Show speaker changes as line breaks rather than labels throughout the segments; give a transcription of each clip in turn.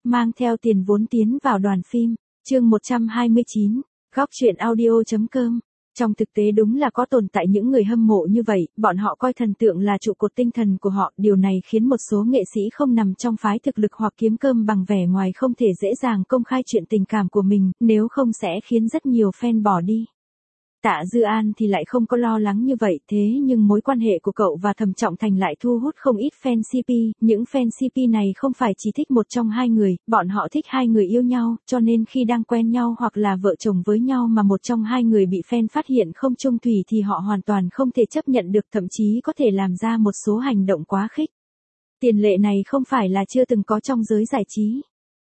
mang theo tiền vốn tiến vào đoàn phim. Chương 129, góc truyện audio.com. Trong thực tế đúng là có tồn tại những người hâm mộ như vậy, bọn họ coi thần tượng là trụ cột tinh thần của họ, điều này khiến một số nghệ sĩ không nằm trong phái thực lực hoặc kiếm cơm bằng vẻ ngoài không thể dễ dàng công khai chuyện tình cảm của mình, nếu không sẽ khiến rất nhiều fan bỏ đi. Tạ Dư An thì lại không có lo lắng như vậy, thế nhưng mối quan hệ của cậu và Thẩm Trọng Thành lại thu hút không ít fan CP, những fan CP này không phải chỉ thích một trong hai người, bọn họ thích hai người yêu nhau, cho nên khi đang quen nhau hoặc là vợ chồng với nhau mà một trong hai người bị fan phát hiện không chung thủy thì họ hoàn toàn không thể chấp nhận được, thậm chí có thể làm ra một số hành động quá khích. Tiền lệ này không phải là chưa từng có trong giới giải trí.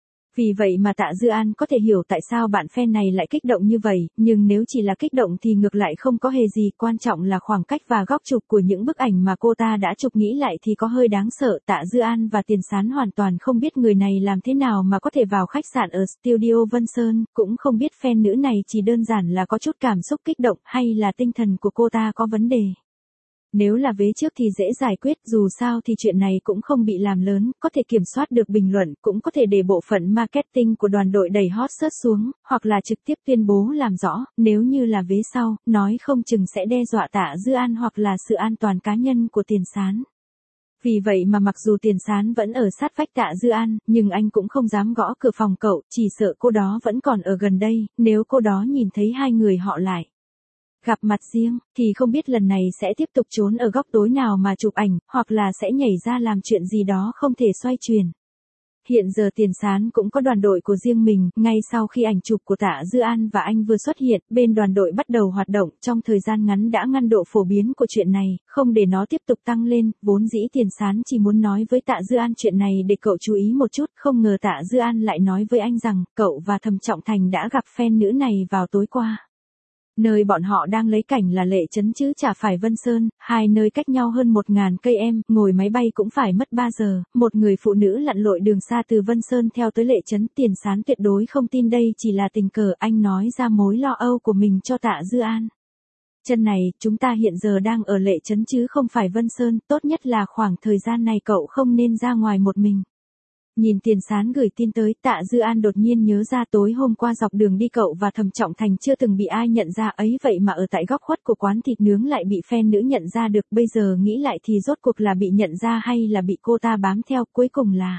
Vì vậy mà Tạ Dư An có thể hiểu tại sao bạn fan này lại kích động như vậy, nhưng nếu chỉ là kích động thì ngược lại không có hề gì, quan trọng là khoảng cách và góc chụp của những bức ảnh mà cô ta đã chụp, nghĩ lại thì có hơi đáng sợ. Tạ Dư An và Tiền Sán hoàn toàn không biết người này làm thế nào mà có thể vào khách sạn ở Studio Vân Sơn, cũng không biết fan nữ này chỉ đơn giản là có chút cảm xúc kích động hay là tinh thần của cô ta có vấn đề. Nếu là vế trước thì dễ giải quyết, dù sao thì chuyện này cũng không bị làm lớn, có thể kiểm soát được bình luận, cũng có thể để bộ phận marketing của đoàn đội đẩy hot search xuống, hoặc là trực tiếp tuyên bố làm rõ, nếu như là vế sau, nói không chừng sẽ đe dọa Tạ Dư An hoặc là sự an toàn cá nhân của Tiền Sán. Vì vậy mà mặc dù Tiền Sán vẫn ở sát vách Tạ Dư An, nhưng anh cũng không dám gõ cửa phòng cậu, chỉ sợ cô đó vẫn còn ở gần đây, nếu cô đó nhìn thấy hai người họ lại gặp mặt riêng, thì không biết lần này sẽ tiếp tục trốn ở góc tối nào mà chụp ảnh, hoặc là sẽ nhảy ra làm chuyện gì đó không thể xoay chuyển. Hiện giờ Tiền Sán cũng có đoàn đội của riêng mình, ngay sau khi ảnh chụp của Tạ Dư An và anh vừa xuất hiện, bên đoàn đội bắt đầu hoạt động, trong thời gian ngắn đã ngăn độ phổ biến của chuyện này, không để nó tiếp tục tăng lên, vốn dĩ Tiền Sán chỉ muốn nói với Tạ Dư An chuyện này để cậu chú ý một chút, không ngờ Tạ Dư An lại nói với anh rằng, cậu và Thẩm Trọng Thành đã gặp fan nữ này vào tối qua. Nơi bọn họ đang lấy cảnh là Lệ Trấn chứ chả phải Vân Sơn, hai nơi cách nhau hơn 1000 cây em, ngồi máy bay cũng phải mất 3 giờ, một người phụ nữ lặn lội đường xa từ Vân Sơn theo tới Lệ Trấn. Tiền Sán tuyệt đối không tin đây chỉ là tình cờ, anh nói ra mối lo âu của mình cho Tạ Dư An. Chân này, chúng ta hiện giờ đang ở Lệ Trấn chứ không phải Vân Sơn, tốt nhất là khoảng thời gian này cậu không nên ra ngoài một mình. Nhìn Tiền Sán gửi tin tới, Tạ Dư An đột nhiên nhớ ra tối hôm qua dọc đường đi cậu và Thẩm Trọng Thành chưa từng bị ai nhận ra ấy, vậy mà ở tại góc khuất của quán thịt nướng lại bị fan nữ nhận ra được, bây giờ nghĩ lại thì rốt cuộc là bị nhận ra hay là bị cô ta bám theo, cuối cùng là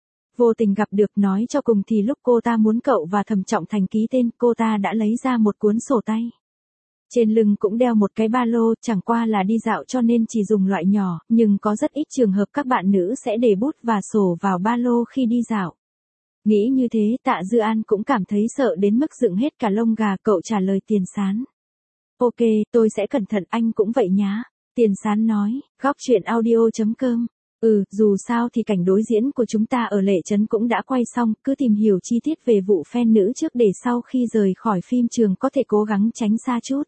vô tình gặp được. Nói cho cùng thì lúc cô ta muốn cậu và Thẩm Trọng Thành ký tên, cô ta đã lấy ra một cuốn sổ tay. Trên lưng cũng đeo một cái ba lô, chẳng qua là đi dạo cho nên chỉ dùng loại nhỏ, nhưng có rất ít trường hợp các bạn nữ sẽ để bút và sổ vào ba lô khi đi dạo. Nghĩ như thế, Tạ Dư An cũng cảm thấy sợ đến mức dựng hết cả lông gà, cậu trả lời Tiền Sán. Ok, tôi sẽ cẩn thận, anh cũng vậy nhá. Tiền Sán nói, góc truyện audio.com. Dù sao thì cảnh đối diễn của chúng ta ở Lệ Trấn cũng đã quay xong, cứ tìm hiểu chi tiết về vụ fan nữ trước để sau khi rời khỏi phim trường có thể cố gắng tránh xa chút.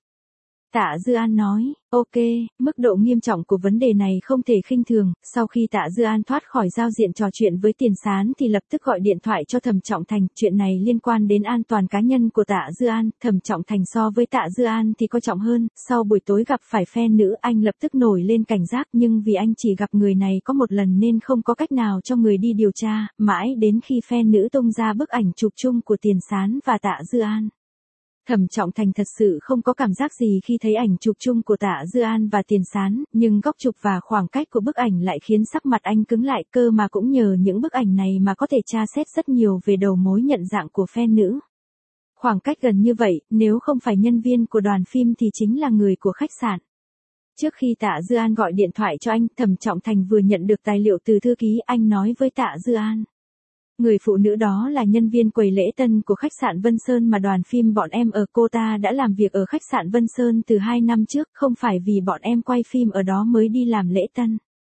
Tạ Dư An nói, ok, mức độ nghiêm trọng của vấn đề này không thể khinh thường. Sau khi Tạ Dư An thoát khỏi giao diện trò chuyện với Tiền Sán thì lập tức gọi điện thoại cho Thẩm Trọng Thành, chuyện này liên quan đến an toàn cá nhân của Tạ Dư An. Thẩm Trọng Thành so với Tạ Dư An thì coi trọng hơn, sau buổi tối gặp phải fan nữ anh lập tức nổi lên cảnh giác, nhưng vì anh chỉ gặp người này có một lần nên không có cách nào cho người đi điều tra, mãi đến khi fan nữ tung ra bức ảnh chụp chung của Tiền Sán và Tạ Dư An. Thẩm Trọng Thành thật sự không có cảm giác gì khi thấy ảnh chụp chung của Tạ Dư An và Tiền Sán, nhưng góc chụp và khoảng cách của bức ảnh lại khiến sắc mặt anh cứng lại, cơ mà cũng nhờ những bức ảnh này mà có thể tra xét rất nhiều về đầu mối nhận dạng của fan nữ. Khoảng cách gần như vậy, nếu không phải nhân viên của đoàn phim thì chính là người của khách sạn. Trước khi Tạ Dư An gọi điện thoại cho anh, Thẩm Trọng Thành vừa nhận được tài liệu từ thư ký, anh nói với Tạ Dư An. Người phụ nữ đó là nhân viên quầy lễ tân của khách sạn Vân Sơn mà đoàn phim bọn em ở, cô ta đã làm việc ở khách sạn Vân Sơn từ 2 năm trước, không phải vì bọn em quay phim ở đó mới đi làm lễ tân.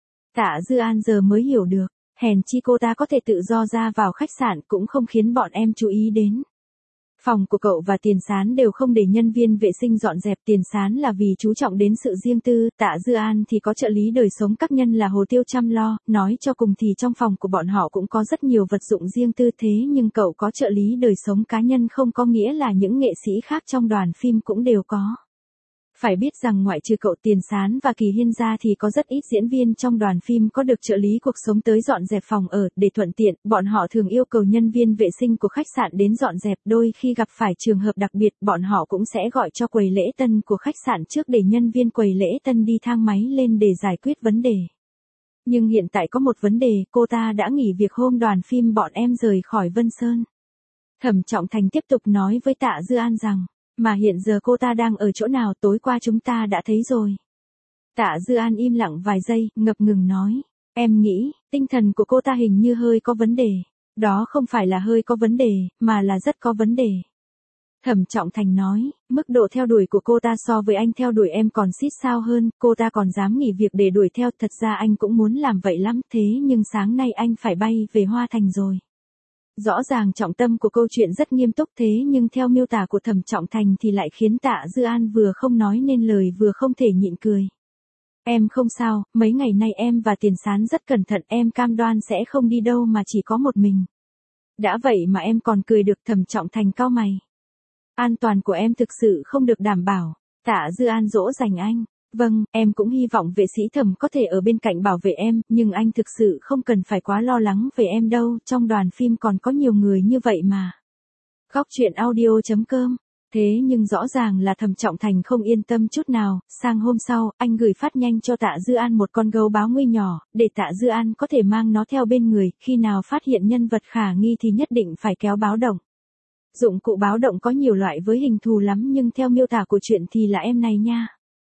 Tạ Dư An giờ mới hiểu được, hèn chi cô ta có thể tự do ra vào khách sạn cũng không khiến bọn em chú ý đến. Phòng của cậu và Tiền Sán đều không để nhân viên vệ sinh dọn dẹp, Tiền Sán là vì chú trọng đến sự riêng tư, Tạ Dư An thì có trợ lý đời sống các nhân là Hồ Tiêu chăm lo, nói cho cùng thì trong phòng của bọn họ cũng có rất nhiều vật dụng riêng tư, thế nhưng cậu có trợ lý đời sống cá nhân không có nghĩa là những nghệ sĩ khác trong đoàn phim cũng đều có. Phải biết rằng ngoại trừ cậu Tiền Sán và Kỳ Hiên ra thì có rất ít diễn viên trong đoàn phim có được trợ lý cuộc sống tới dọn dẹp phòng ở, để thuận tiện, bọn họ thường yêu cầu nhân viên vệ sinh của khách sạn đến dọn dẹp, đôi khi gặp phải trường hợp đặc biệt, bọn họ cũng sẽ gọi cho quầy lễ tân của khách sạn trước để nhân viên quầy lễ tân đi thang máy lên để giải quyết vấn đề. Nhưng hiện tại có một vấn đề, cô ta đã nghỉ việc hôm đoàn phim bọn em rời khỏi Vân Sơn. Thẩm Trọng Thành tiếp tục nói với Tạ Dư An rằng, mà hiện giờ cô ta đang ở chỗ nào, tối qua chúng ta đã thấy rồi. Tạ Dư An im lặng vài giây, ngập ngừng nói, em nghĩ, tinh thần của cô ta hình như hơi có vấn đề. Đó không phải là hơi có vấn đề, mà là rất có vấn đề. Thẩm Trọng Thành nói, mức độ theo đuổi của cô ta so với anh theo đuổi em còn xít sao hơn, cô ta còn dám nghỉ việc để đuổi theo, thật ra anh cũng muốn làm vậy lắm, thế nhưng sáng nay anh phải bay về Hoa Thành rồi. Rõ ràng trọng tâm của câu chuyện rất nghiêm túc, thế nhưng theo miêu tả của Thẩm Trọng Thành thì lại khiến Tạ Dư An vừa không nói nên lời vừa không thể nhịn cười. Em không sao, mấy ngày nay em và Tiền Sán rất cẩn thận, em cam đoan sẽ không đi đâu mà chỉ có một mình. Đã vậy mà em còn cười được. Thẩm Trọng Thành cau mày. An toàn của em thực sự không được đảm bảo. Tạ Dư An dỗ dành anh. Vâng, em cũng hy vọng vệ sĩ Thẩm có thể ở bên cạnh bảo vệ em, nhưng anh thực sự không cần phải quá lo lắng về em đâu, trong đoàn phim còn có nhiều người như vậy mà. Góc truyện audio.com. Thế nhưng rõ ràng là Thẩm Trọng Thành không yên tâm chút nào, sang hôm sau, anh gửi phát nhanh cho Tạ Dư An một con gấu báo nguy nhỏ, để Tạ Dư An có thể mang nó theo bên người, khi nào phát hiện nhân vật khả nghi thì nhất định phải kéo báo động. Dụng cụ báo động có nhiều loại với hình thù lắm, nhưng theo miêu tả của chuyện thì là em này nha.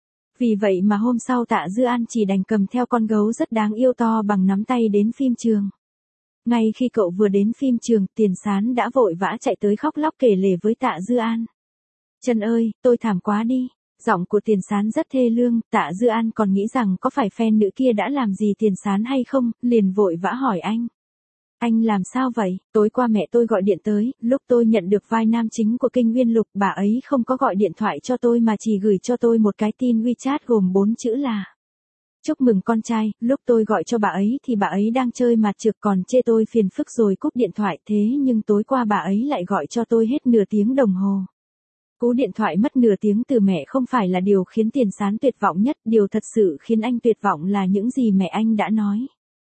Vì vậy mà hôm sau Tạ Dư An chỉ đành cầm theo con gấu rất đáng yêu to bằng nắm tay đến phim trường. Ngay khi cậu vừa đến phim trường, Tiền Sán đã vội vã chạy tới khóc lóc kể lể với Tạ Dư An. Chân ơi, tôi thảm quá đi. Giọng của Tiền Sán rất thê lương, Tạ Dư An còn nghĩ rằng có phải fan nữ kia đã làm gì Tiền Sán hay không, liền vội vã hỏi anh. Anh làm sao vậy? Tối qua mẹ tôi gọi điện tới, lúc tôi nhận được vai nam chính của Kinh Nguyên Lục, bà ấy không có gọi điện thoại cho tôi mà chỉ gửi cho tôi một cái tin WeChat gồm 4 chữ là chúc mừng con trai. Lúc tôi gọi cho bà ấy thì bà ấy đang chơi mặt trược còn chê tôi phiền phức rồi cúp điện thoại, thế nhưng tối qua bà ấy lại gọi cho tôi hết nửa tiếng đồng hồ. Cú điện thoại mất nửa tiếng từ mẹ không phải là điều khiến Tiền Sán tuyệt vọng nhất, điều thật sự khiến anh tuyệt vọng là những gì mẹ anh đã nói.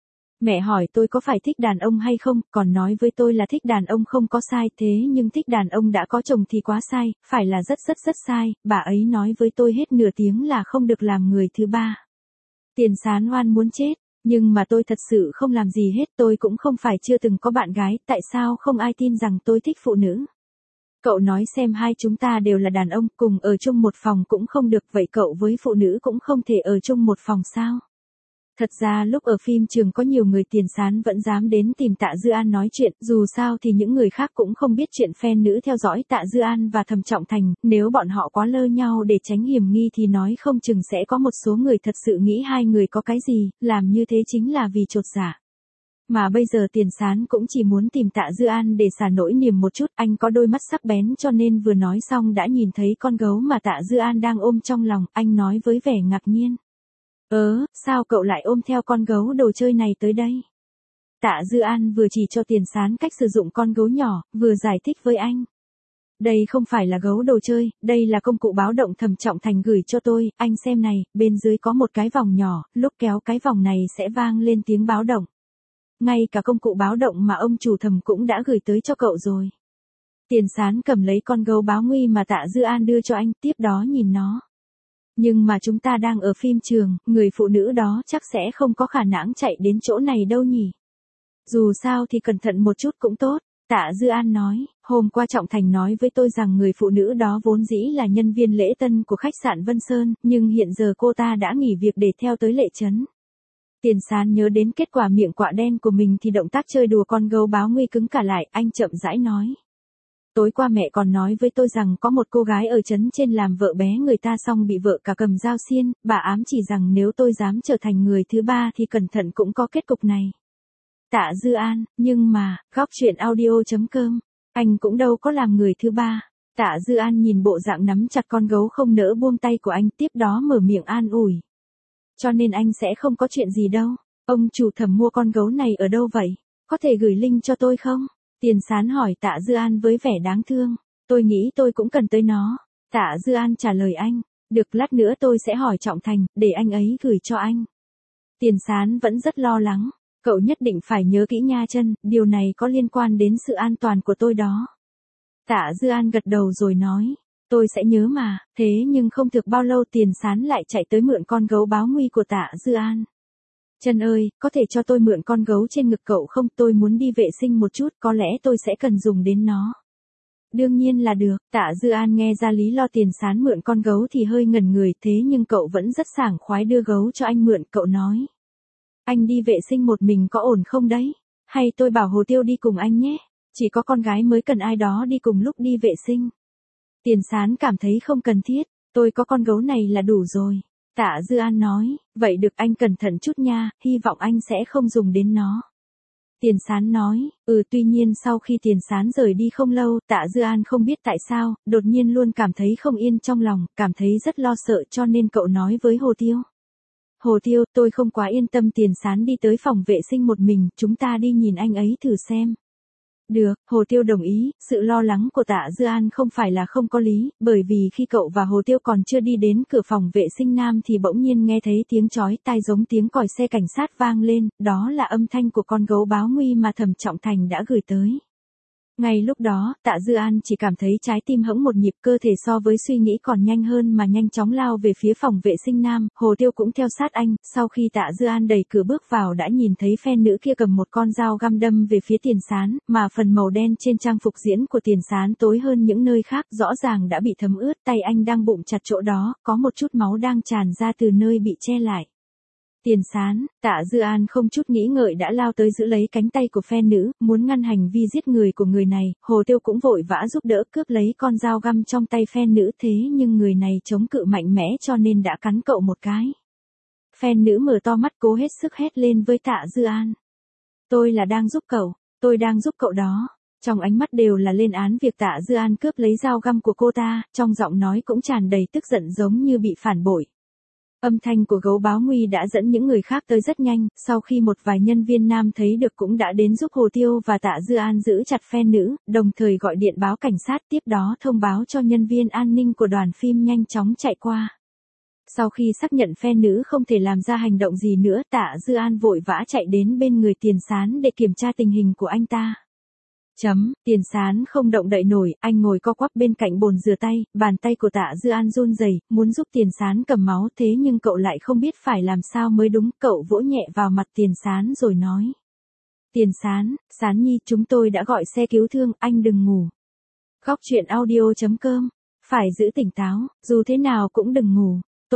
Mẹ hỏi tôi có phải thích đàn ông hay không, còn nói với tôi là thích đàn ông không có sai, thế nhưng thích đàn ông đã có chồng thì quá sai, phải là rất sai, bà ấy nói với tôi hết nửa tiếng là không được làm người thứ ba. Tiền Sán oan muốn chết, nhưng mà tôi thật sự không làm gì hết, tôi cũng không phải chưa từng có bạn gái, tại sao không ai tin rằng tôi thích phụ nữ. Cậu nói xem, hai chúng ta đều là đàn ông, cùng ở chung một phòng cũng không được, vậy cậu với phụ nữ cũng không thể ở chung một phòng sao? Thật ra lúc ở phim trường có nhiều người, Tiền Sán vẫn dám đến tìm Tạ Dư An nói chuyện, dù sao thì những người khác cũng không biết chuyện fan nữ theo dõi Tạ Dư An và Thẩm Trọng Thành, nếu bọn họ quá lơ nhau để tránh hiểm nghi thì nói không chừng sẽ có một số người thật sự nghĩ hai người có cái gì, làm như thế chính là vì chột dạ. Mà bây giờ Tiền Sán cũng chỉ muốn tìm Tạ Dư An để xả nỗi niềm một chút, anh có đôi mắt sắc bén cho nên vừa nói xong đã nhìn thấy con gấu mà Tạ Dư An đang ôm trong lòng, anh nói với vẻ ngạc nhiên. Sao cậu lại ôm theo con gấu đồ chơi này tới đây? Tạ Dư An vừa chỉ cho Tiền Sán cách sử dụng con gấu nhỏ, vừa giải thích với anh. Đây không phải là gấu đồ chơi, đây là công cụ báo động Thẩm Trọng Thành gửi cho tôi, anh xem này, bên dưới có một cái vòng nhỏ, lúc kéo cái vòng này sẽ vang lên tiếng báo động. Ngay cả công cụ báo động mà ông chủ Thẩm cũng đã gửi tới cho cậu rồi. Tiền Sán cầm lấy con gấu báo nguy mà Tạ Dư An đưa cho anh, tiếp đó nhìn nó. Nhưng mà chúng ta đang ở phim trường, người phụ nữ đó chắc sẽ không có khả năng chạy đến chỗ này đâu nhỉ. Dù sao thì cẩn thận một chút cũng tốt. Tạ Dư An nói, hôm qua Trọng Thành nói với tôi rằng người phụ nữ đó vốn dĩ là nhân viên lễ tân của khách sạn Vân Sơn, nhưng hiện giờ cô ta đã nghỉ việc để theo tới Lệ Trấn. Tiền Sán nhớ đến kết quả miệng quạ đen của mình thì động tác chơi đùa con gấu báo nguy cứng cả lại, anh chậm rãi nói. Tối qua mẹ còn nói với tôi rằng có một cô gái ở trấn trên làm vợ bé người ta xong bị vợ cả cầm dao xiên, bà ám chỉ rằng nếu tôi dám trở thành người thứ ba thì cẩn thận cũng có kết cục này. Tạ Dư An, nhưng mà, góc truyện audio.com, anh cũng đâu có làm người thứ ba. Tạ Dư An nhìn bộ dạng nắm chặt con gấu không nỡ buông tay của anh, tiếp đó mở miệng an ủi. Cho nên anh sẽ không có chuyện gì đâu. Ông chủ Thẩm mua con gấu này ở đâu vậy? Có thể gửi link cho tôi không? Tiền Sán hỏi Tạ Dư An với vẻ đáng thương. Tôi nghĩ tôi cũng cần tới nó. Tạ Dư An trả lời anh. Được, lát nữa tôi sẽ hỏi Trọng Thành, để anh ấy gửi cho anh. Tiền Sán vẫn rất lo lắng. Cậu nhất định phải nhớ kỹ nha Trân, điều này có liên quan đến sự an toàn của tôi đó. Tạ Dư An gật đầu rồi nói, tôi sẽ nhớ mà, thế nhưng không thực bao lâu Tiền Sán lại chạy tới mượn con gấu báo nguy của Tạ Dư An. Trân ơi, có thể cho tôi mượn con gấu trên ngực cậu không, tôi muốn đi vệ sinh một chút, có lẽ tôi sẽ cần dùng đến nó. Đương nhiên là được, Tạ Dư An nghe ra lý lo Tiền Sán mượn con gấu thì hơi ngẩn người, thế nhưng cậu vẫn rất sảng khoái đưa gấu cho anh mượn, cậu nói. Anh đi vệ sinh một mình có ổn không đấy? Hay tôi bảo Hồ Tiêu đi cùng anh nhé? Chỉ có con gái mới cần ai đó đi cùng lúc đi vệ sinh. Tiền Sán cảm thấy không cần thiết, tôi có con gấu này là đủ rồi. Tạ Dư An nói, vậy được, anh cẩn thận chút nha, hy vọng anh sẽ không dùng đến nó. Tiền Sán nói, tuy nhiên sau khi Tiền Sán rời đi không lâu, Tạ Dư An không biết tại sao, đột nhiên luôn cảm thấy không yên trong lòng, cảm thấy rất lo sợ cho nên cậu nói với Hồ Tiêu. Hồ Tiêu, tôi không quá yên tâm. Tiền Sán đi tới phòng vệ sinh một mình, chúng ta đi nhìn anh ấy thử xem. Được, Hồ Tiêu đồng ý, sự lo lắng của Tạ Dư An không phải là không có lý, bởi vì khi cậu và Hồ Tiêu còn chưa đi đến cửa phòng vệ sinh nam thì bỗng nhiên nghe thấy tiếng chói tai giống tiếng còi xe cảnh sát vang lên, đó là âm thanh của con gấu báo nguy mà Thẩm Trọng Thành đã gửi tới. Ngay lúc đó, Tạ Dư An chỉ cảm thấy trái tim hững một nhịp, cơ thể so với suy nghĩ còn nhanh hơn mà nhanh chóng lao về phía phòng vệ sinh nam, Hồ Tiêu cũng theo sát anh, sau khi Tạ Dư An đẩy cửa bước vào đã nhìn thấy fan nữ kia cầm một con dao găm đâm về phía Tiền Sán, mà phần màu đen trên trang phục diễn của Tiền Sán tối hơn những nơi khác, rõ ràng đã bị thấm ướt, tay anh đang bụng chặt chỗ đó, có một chút máu đang tràn ra từ nơi bị che lại. Tiền Sán, Tạ Dư An không chút nghĩ ngợi đã lao tới giữ lấy cánh tay của fan nữ, muốn ngăn hành vi giết người của người này, Hồ Tiêu cũng vội vã giúp đỡ cướp lấy con dao găm trong tay fan nữ, thế nhưng người này chống cự mạnh mẽ cho nên đã cắn cậu một cái. Fan nữ mở to mắt cố hết sức hét lên với Tạ Dư An. Tôi là đang giúp cậu, tôi đang giúp cậu đó. Trong ánh mắt đều là lên án việc Tạ Dư An cướp lấy dao găm của cô ta, trong giọng nói cũng tràn đầy tức giận giống như bị phản bội. Âm thanh của gấu báo nguy đã dẫn những người khác tới rất nhanh, sau khi một vài nhân viên nam thấy được cũng đã đến giúp Hồ Tiêu và Tạ Dư An giữ chặt fan nữ, đồng thời gọi điện báo cảnh sát, tiếp đó thông báo cho nhân viên an ninh của đoàn phim nhanh chóng chạy qua. Sau khi xác nhận fan nữ không thể làm ra hành động gì nữa, Tạ Dư An vội vã chạy đến bên người Tiền Sán để kiểm tra tình hình của anh ta. Tiền Sán không động đậy nổi, anh ngồi co quắp bên cạnh bồn rửa tay, bàn tay của Tạ Dư An run rẩy, muốn giúp Tiền Sán cầm máu, thế nhưng cậu lại không biết phải làm sao mới đúng, cậu vỗ nhẹ vào mặt Tiền Sán rồi nói. Tiền Sán, Sán Nhi, chúng tôi đã gọi xe cứu thương, anh đừng ngủ. Góc truyện audio.com, phải giữ tỉnh táo, dù thế nào cũng đừng ngủ.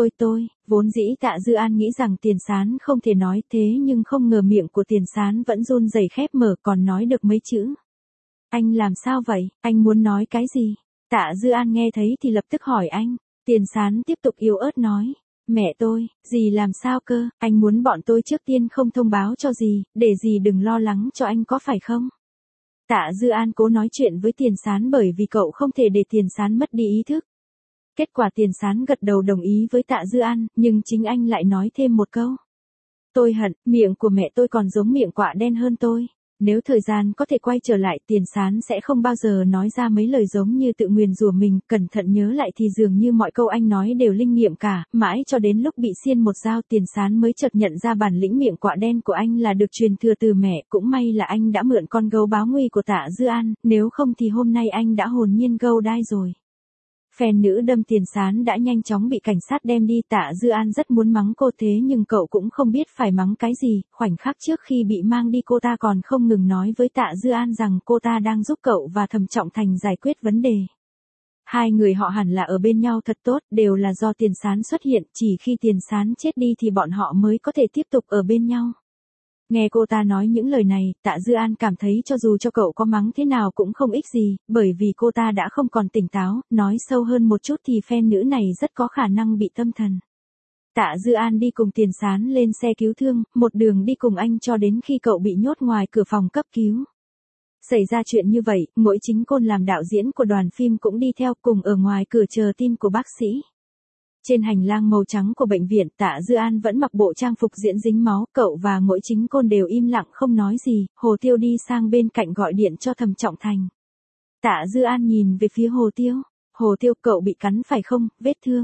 Vốn dĩ Tạ Dư An nghĩ rằng Tiền Sán không thể nói, thế nhưng không ngờ miệng của Tiền Sán vẫn run rẩy khép mở, còn nói được mấy chữ. Anh làm sao vậy, anh muốn nói cái gì? Tạ Dư An nghe thấy thì lập tức hỏi anh. Tiền Sán tiếp tục yếu ớt nói. Mẹ tôi, dì làm sao cơ, anh muốn bọn tôi trước tiên không thông báo cho dì, để dì đừng lo lắng cho anh có phải không? Tạ Dư An cố nói chuyện với Tiền Sán bởi vì cậu không thể để Tiền Sán mất đi ý thức. Kết quả Tiền Sán gật đầu đồng ý với Tạ Dư An, nhưng chính anh lại nói thêm một câu. Tôi hận, miệng của mẹ tôi còn giống miệng quạ đen hơn tôi. Nếu thời gian có thể quay trở lại, Tiền Sán sẽ không bao giờ nói ra mấy lời giống như tự nguyền rủa mình, cẩn thận nhớ lại thì dường như mọi câu anh nói đều linh nghiệm cả, mãi cho đến lúc bị xiên một dao Tiền Sán mới chợt nhận ra bản lĩnh miệng quạ đen của anh là được truyền thừa từ mẹ, cũng may là anh đã mượn con gấu báo nguy của Tạ Dư An, nếu không thì hôm nay anh đã hồn nhiên gâu đai rồi. Fan nữ đâm Tiền Sán đã nhanh chóng bị cảnh sát đem đi, Tạ Dư An rất muốn mắng cô thế nhưng cậu cũng không biết phải mắng cái gì, khoảnh khắc trước khi bị mang đi cô ta còn không ngừng nói với Tạ Dư An rằng cô ta đang giúp cậu và Thẩm Trọng Thành giải quyết vấn đề. Hai người họ hẳn là ở bên nhau thật tốt, đều là do Tiền Sán xuất hiện, chỉ khi Tiền Sán chết đi thì bọn họ mới có thể tiếp tục ở bên nhau. Nghe cô ta nói những lời này, Tạ Dư An cảm thấy cho dù cho cậu có mắng thế nào cũng không ích gì, bởi vì cô ta đã không còn tỉnh táo, nói sâu hơn một chút thì fan nữ này rất có khả năng bị tâm thần. Tạ Dư An đi cùng Tiền Sán lên xe cứu thương, một đường đi cùng anh cho đến khi cậu bị nhốt ngoài cửa phòng cấp cứu. Xảy ra chuyện như vậy, Ngũi Chính Côn làm đạo diễn của đoàn phim cũng đi theo cùng ở ngoài cửa chờ tin của bác sĩ. Trên hành lang màu trắng của bệnh viện, Tạ Dư An vẫn mặc bộ trang phục diễn dính máu, cậu và Ngũi Chính Côn đều im lặng không nói gì, Hồ Tiêu đi sang bên cạnh gọi điện cho Thẩm Trọng Thành. Tạ Dư An nhìn về phía Hồ Tiêu, cậu bị cắn phải không, vết thương.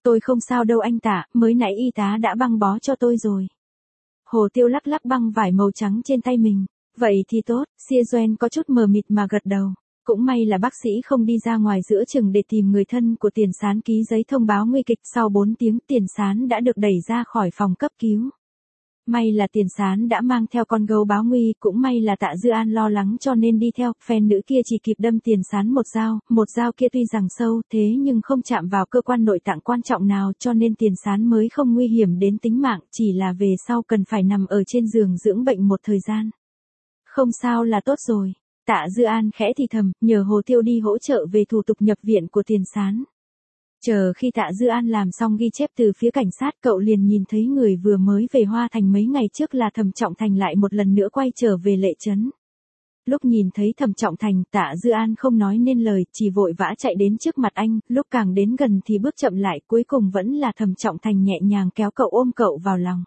Tôi không sao đâu anh Tạ, mới nãy y tá đã băng bó cho tôi rồi. Hồ Tiêu lắc lắc băng vải màu trắng trên tay mình. Vậy thì tốt, Xia Duan có chút mờ mịt mà gật đầu. Cũng may là bác sĩ không đi ra ngoài giữa chừng để tìm người thân của Tiền Sán ký giấy thông báo nguy kịch. Sau 4 tiếng Tiền Sán đã được đẩy ra khỏi phòng cấp cứu. May là Tiền Sán đã mang theo con gấu báo nguy, cũng may là Tạ Dư An lo lắng cho nên đi theo, phen nữ kia chỉ kịp đâm Tiền Sán một dao kia tuy rằng sâu thế nhưng không chạm vào cơ quan nội tạng quan trọng nào cho nên Tiền Sán mới không nguy hiểm đến tính mạng, chỉ là về sau cần phải nằm ở trên giường dưỡng bệnh một thời gian. Không sao là tốt rồi, Tạ Dư An khẽ thì thầm, nhờ Hồ Tiêu đi hỗ trợ về thủ tục nhập viện của Tiền Sán. Chờ khi Tạ Dư An làm xong ghi chép từ phía cảnh sát, cậu liền nhìn thấy người vừa mới về Hoa Thành mấy ngày trước là Thẩm Trọng Thành lại một lần nữa quay trở về Lệ Trấn. Lúc nhìn thấy Thẩm Trọng Thành, Tạ Dư An không nói nên lời, chỉ vội vã chạy đến trước mặt anh, lúc càng đến gần thì bước chậm lại, cuối cùng vẫn là Thẩm Trọng Thành nhẹ nhàng kéo cậu ôm cậu vào lòng.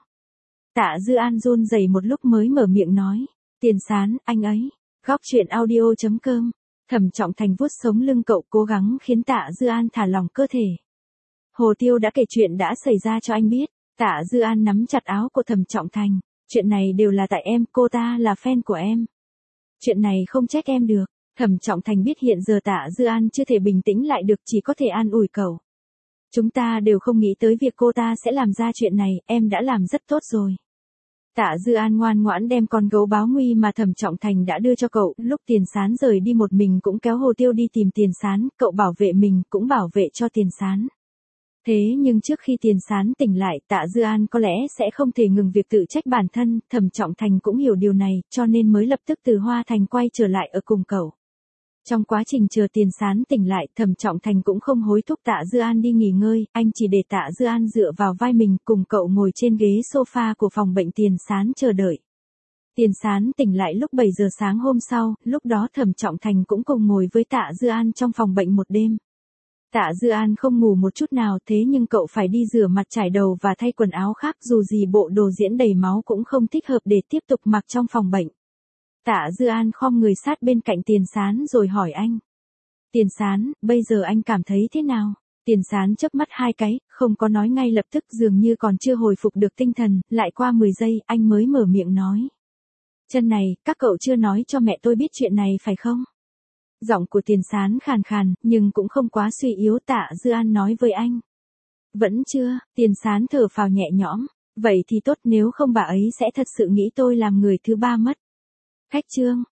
Tạ Dư An run rẩy một lúc mới mở miệng nói, Tiền Sán, anh ấy. Góc truyện audio.com. Thẩm Trọng Thành vuốt sống lưng cậu cố gắng khiến Tạ Dư An thả lỏng cơ thể. Hồ Tiêu đã kể chuyện đã xảy ra cho anh biết. Tạ Dư An nắm chặt áo của Thẩm Trọng Thành. Chuyện này đều là tại em, cô ta là fan của em. Chuyện này không trách em được. Thẩm Trọng Thành biết hiện giờ Tạ Dư An chưa thể bình tĩnh lại được, chỉ có thể an ủi cậu. Chúng ta đều không nghĩ tới việc cô ta sẽ làm ra chuyện này, em đã làm rất tốt rồi. Tạ Dư An ngoan ngoãn đem con gấu báo nguy mà Thẩm Trọng Thành đã đưa cho cậu, lúc Tiền Sán rời đi một mình cũng kéo Hồ Tiêu đi tìm Tiền Sán, cậu bảo vệ mình cũng bảo vệ cho Tiền Sán. Thế nhưng trước khi Tiền Sán tỉnh lại, Tạ Dư An có lẽ sẽ không thể ngừng việc tự trách bản thân, Thẩm Trọng Thành cũng hiểu điều này, cho nên mới lập tức từ Hoa Thành quay trở lại ở cùng cậu. Trong quá trình chờ Tiền Sán tỉnh lại, Thẩm Trọng Thành cũng không hối thúc Tạ Dư An đi nghỉ ngơi, anh chỉ để Tạ Dư An dựa vào vai mình, cùng cậu ngồi trên ghế sofa của phòng bệnh Tiền Sán chờ đợi. Tiền Sán tỉnh lại lúc 7 giờ sáng hôm sau, lúc đó Thẩm Trọng Thành cũng cùng ngồi với Tạ Dư An trong phòng bệnh một đêm. Tạ Dư An không ngủ một chút nào, thế nhưng cậu phải đi rửa mặt trải đầu và thay quần áo khác, dù gì bộ đồ diễn đầy máu cũng không thích hợp để tiếp tục mặc trong phòng bệnh. Tạ Dư An khom người sát bên cạnh Tiền Sán rồi hỏi anh. Tiền Sán, bây giờ anh cảm thấy thế nào? Tiền Sán chớp mắt 2 cái, không có nói ngay lập tức, dường như còn chưa hồi phục được tinh thần, lại qua 10 giây, anh mới mở miệng nói. Chân này, các cậu chưa nói cho mẹ tôi biết chuyện này phải không? Giọng của Tiền Sán khàn khàn, nhưng cũng không quá suy yếu. Tạ Dư An nói với anh. Vẫn chưa, Tiền Sán thở phào nhẹ nhõm. Vậy thì tốt, nếu không bà ấy sẽ thật sự nghĩ tôi làm người thứ ba mất. Khách trương,